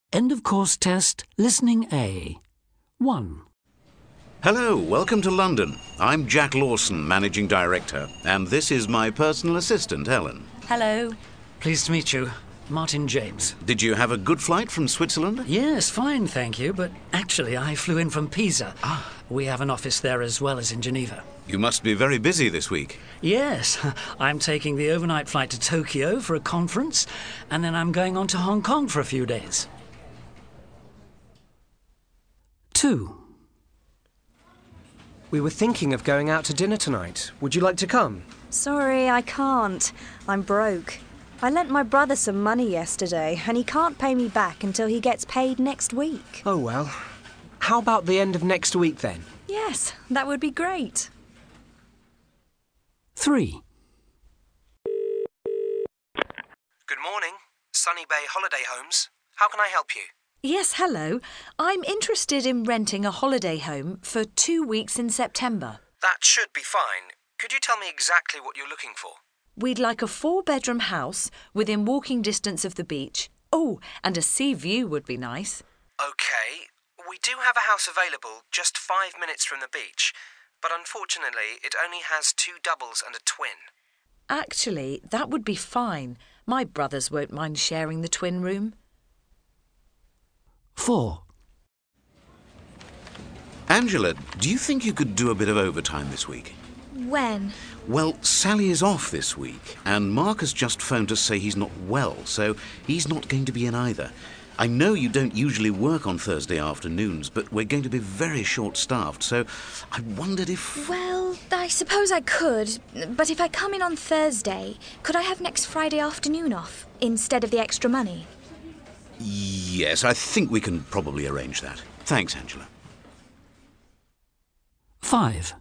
End of course test, listening A. 1. Hello, welcome to London. I'm Jack Lawson, Managing Director, and this is my personal assistant, Helen. Hello. Pleased to meet you. Martin James. Did you have a good flight from Switzerland? Yes, fine, thank you, but actually I flew in from Pisa. Ah. We have an office there as well as in Geneva. You must be very busy this week. Yes, I'm taking the overnight flight to Tokyo for a conference, and then I'm going on to Hong Kong for a few days. 2. We were thinking of going out to dinner tonight. Would you like to come? Sorry, I can't. I'm broke. I lent my brother some money yesterday, and he can't pay me back until he gets paid next week. Oh, well. How about the end of next week, then? Yes, that would be great. 3. Good morning. Sunny Bay Holiday Homes. How can I help you? Yes, hello. I'm interested in renting a holiday home for 2 weeks in September. That should be fine. Could you tell me exactly what you're looking for? We'd like a 4-bedroom house within walking distance of the beach. Oh, and a sea view would be nice. OK. We do have a house available just 5 minutes from the beach, but unfortunately it only has 2 doubles and a twin. Actually, that would be fine. My brothers won't mind sharing the twin room. 4. Angela, do you think you could do a bit of overtime this week? When? Well, Sally is off this week, and Mark has just phoned to say he's not well, so he's not going to be in either. I know you don't usually work on Thursday afternoons, but we're going to be very short-staffed, so I wondered if... Well, I suppose I could, but if I come in on Thursday, could I have next Friday afternoon off, instead of the extra money? Yes, I think we can probably arrange that. Thanks, Angela. 5.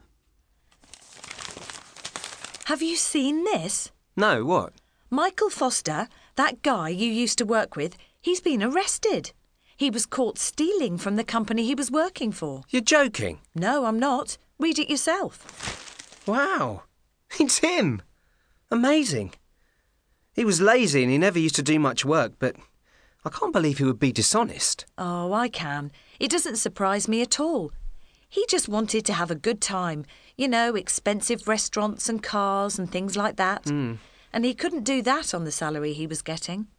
Have you seen this? No, what? Michael Foster, that guy you used to work with, he's been arrested. He was caught stealing from the company he was working for. You're joking? No, I'm not. Read it yourself. Wow. It's him. Amazing. He was lazy and he never used to do much work, but I can't believe he would be dishonest. Oh, I can. It doesn't surprise me at all. He just wanted to have a good time. You know, expensive restaurants and cars and things like that. And he couldn't do that on the salary he was getting.